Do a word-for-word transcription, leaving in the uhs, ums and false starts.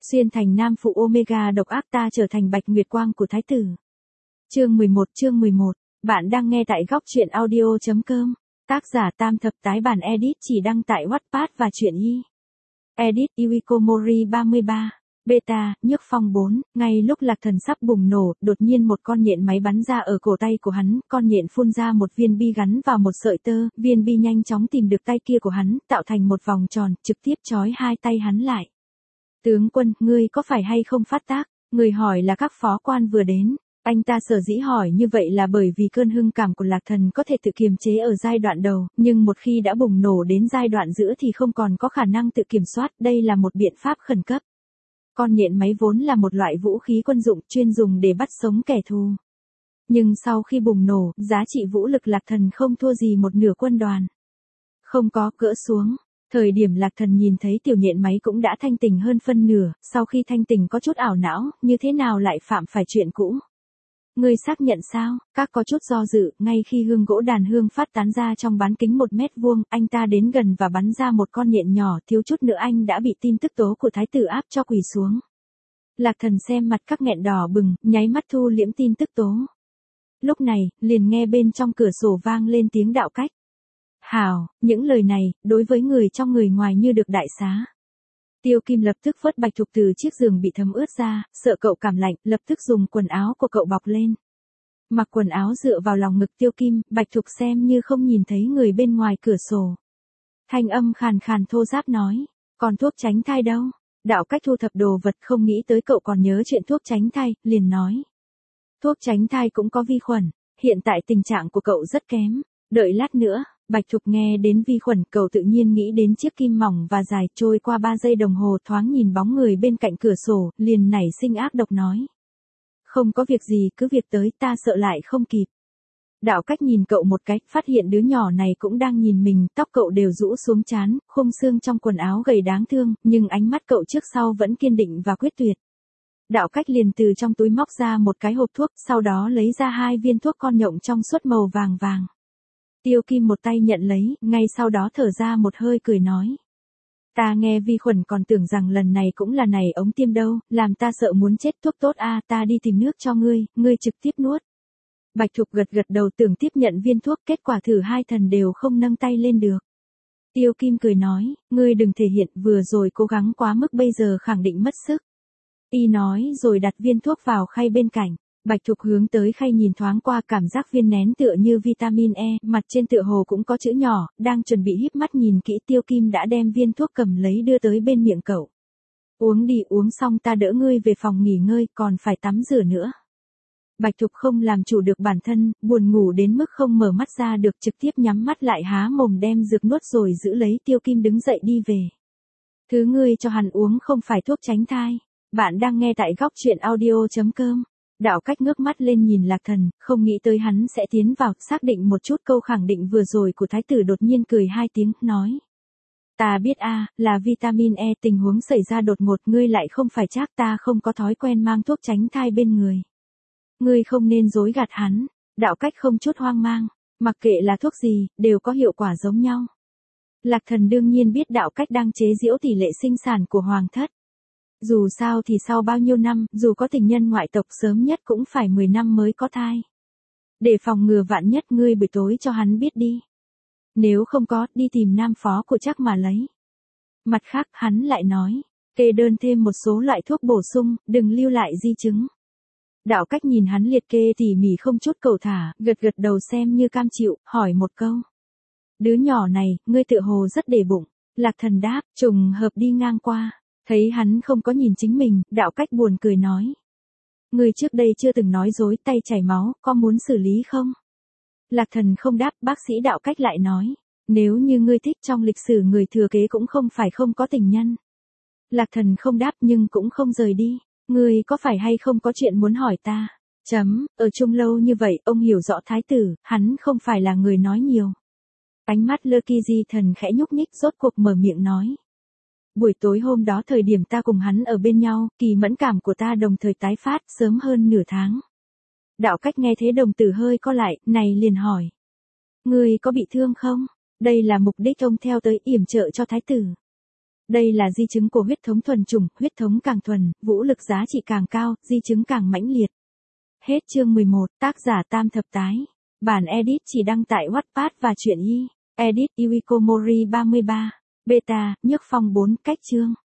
Xuyên thành nam phụ Omega độc ác ta trở thành Bạch Nguyệt Quang của Thái tử. Chương mười một chương mười một, bạn đang nghe tại góc truyện audio.com. Tác giả Tam Thập Tái bản edit chỉ đăng tại Wattpad và truyện y. Edit Iwiko Mori ba mươi ba. Beta, nhức phong bốn, ngay lúc Lạc Thần sắp bùng nổ, đột nhiên một con nhện máy bắn ra ở cổ tay của hắn, con nhện phun ra một viên bi gắn vào một sợi tơ, viên bi nhanh chóng tìm được tay kia của hắn, tạo thành một vòng tròn, trực tiếp trói hai tay hắn lại. Tướng quân, ngươi có phải hay không phát tác? Người hỏi là các phó quan vừa đến. Anh ta sở dĩ hỏi như vậy là bởi vì cơn hưng cảm của Lạc Thần có thể tự kiềm chế ở giai đoạn đầu, nhưng một khi đã bùng nổ đến giai đoạn giữa thì không còn có khả năng tự kiểm soát, đây là một biện pháp khẩn cấp. Con nhện máy vốn là một loại vũ khí quân dụng chuyên dùng để bắt sống kẻ thù. Nhưng sau khi bùng nổ, giá trị vũ lực Lạc Thần không thua gì một nửa quân đoàn. Không có cỡ xuống. Thời điểm Lạc Thần nhìn thấy tiểu nhện máy cũng đã thanh tỉnh hơn phân nửa, sau khi thanh tỉnh có chút ảo não, như thế nào lại phạm phải chuyện cũ. Ngươi xác nhận sao? Các có chút do dự, ngay khi hương gỗ đàn hương phát tán ra trong bán kính một mét vuông, anh ta đến gần và bắn ra một con nhện nhỏ, thiếu chút nữa anh đã bị tin tức tố của thái tử áp cho quỳ xuống. Lạc Thần xem mặt các nghẹn đỏ bừng, nháy mắt thu liễm tin tức tố. Lúc này, liền nghe bên trong cửa sổ vang lên tiếng đạo cách. Hảo, những lời này, đối với người trong người ngoài như được đại xá. Tiêu Kim lập tức vớt Bạch Thục từ chiếc giường bị thấm ướt ra, sợ cậu cảm lạnh, lập tức dùng quần áo của cậu bọc lên. Mặc quần áo dựa vào lòng ngực Tiêu Kim, Bạch Thục xem như không nhìn thấy người bên ngoài cửa sổ. Thanh âm khàn khàn thô ráp nói, còn thuốc tránh thai đâu? Đạo cách thu thập đồ vật không nghĩ tới cậu còn nhớ chuyện thuốc tránh thai, liền nói. Thuốc tránh thai cũng có vi khuẩn, hiện tại tình trạng của cậu rất kém, đợi lát nữa. Bạch Thục nghe đến vi khuẩn, cậu tự nhiên nghĩ đến chiếc kim mỏng và dài, trôi qua ba giây đồng hồ thoáng nhìn bóng người bên cạnh cửa sổ, liền nảy sinh ác độc nói. Không có việc gì, cứ việc tới, ta sợ lại không kịp. Đạo cách nhìn cậu một cái, phát hiện đứa nhỏ này cũng đang nhìn mình, tóc cậu đều rũ xuống trán, khung xương trong quần áo gầy đáng thương, nhưng ánh mắt cậu trước sau vẫn kiên định và quyết tuyệt. Đạo cách liền từ trong túi móc ra một cái hộp thuốc, sau đó lấy ra hai viên thuốc con nhộng trong suốt màu vàng vàng. Tiêu Kim một tay nhận lấy, ngay sau đó thở ra một hơi cười nói. Ta nghe vi khuẩn còn tưởng rằng lần này cũng là này ống tiêm đâu, làm ta sợ muốn chết. Thuốc tốt a, ta đi tìm nước cho ngươi, ngươi trực tiếp nuốt. Bạch Thục gật gật đầu tưởng tiếp nhận viên thuốc, kết quả thử hai thần đều không nâng tay lên được. Tiêu Kim cười nói, ngươi đừng thể hiện, vừa rồi cố gắng quá mức bây giờ khẳng định mất sức. Y nói rồi đặt viên thuốc vào khay bên cạnh. Bạch Thục hướng tới khay nhìn thoáng qua, cảm giác viên nén tựa như vitamin E, mặt trên tựa hồ cũng có chữ nhỏ, đang chuẩn bị híp mắt nhìn kỹ. Tiêu Kim đã đem viên thuốc cầm lấy đưa tới bên miệng cậu. Uống đi, uống xong ta đỡ ngươi về phòng nghỉ ngơi, còn phải tắm rửa nữa. Bạch Thục không làm chủ được bản thân, buồn ngủ đến mức không mở mắt ra được, trực tiếp nhắm mắt lại há mồm đem dược nuốt rồi giữ lấy. Tiêu Kim đứng dậy đi về. Thứ ngươi cho hắn uống không phải thuốc tránh thai. Bạn đang nghe tại góc truyện audio.com. Đạo cách ngước mắt lên nhìn Lạc Thần, không nghĩ tới hắn sẽ tiến vào, xác định một chút câu khẳng định vừa rồi của thái tử, đột nhiên cười hai tiếng, nói. Ta biết a, là vitamin E, tình huống xảy ra đột ngột, ngươi lại không phải chắc, ta không có thói quen mang thuốc tránh thai bên người. Ngươi không nên dối gạt hắn. Đạo cách không chút hoang mang, mặc kệ là thuốc gì, đều có hiệu quả giống nhau. Lạc Thần đương nhiên biết đạo cách đang chế giễu tỷ lệ sinh sản của hoàng thất. Dù sao thì sau bao nhiêu năm, dù có tình nhân ngoại tộc sớm nhất cũng phải mười năm mới có thai. Để phòng ngừa vạn nhất, ngươi buổi tối cho hắn biết đi. Nếu không có, đi tìm nam phó của chắc mà lấy. Mặt khác, hắn lại nói, kê đơn thêm một số loại thuốc bổ sung, đừng lưu lại di chứng. Đạo cách nhìn hắn liệt kê tỉ mỉ không chút cầu thả, gật gật đầu xem như cam chịu, hỏi một câu. Đứa nhỏ này, ngươi tựa hồ rất để bụng. Lạc Thần đáp, trùng hợp đi ngang qua. Thấy hắn không có nhìn chính mình, đạo cách buồn cười nói. Người trước đây chưa từng nói dối, tay chảy máu, có muốn xử lý không? Lạc Thần không đáp, bác sĩ đạo cách lại nói. Nếu như ngươi thích, trong lịch sử người thừa kế cũng không phải không có tình nhân. Lạc Thần không đáp nhưng cũng không rời đi. Ngươi có phải hay không có chuyện muốn hỏi ta? Chấm, ở chung lâu như vậy, ông hiểu rõ thái tử, hắn không phải là người nói nhiều. Ánh mắt Lucky Di Thần khẽ nhúc nhích, rốt cuộc mở miệng nói. Buổi tối hôm đó thời điểm ta cùng hắn ở bên nhau, kỳ mẫn cảm của ta đồng thời tái phát, sớm hơn nửa tháng. Đạo cách nghe thế đồng tử hơi co lại, này liền hỏi. Ngươi có bị thương không? Đây là mục đích ông theo tới yểm trợ cho thái tử. Đây là di chứng của huyết thống thuần chủng, huyết thống càng thuần, vũ lực giá trị càng cao, di chứng càng mãnh liệt. Hết chương mười một, tác giả Tam Thập Tái. Bản edit chỉ đăng tại Wattpad và truyện y. Edit Iwiko Mori ba mươi ba. Beta, Nhức Phong bốn, cách chương.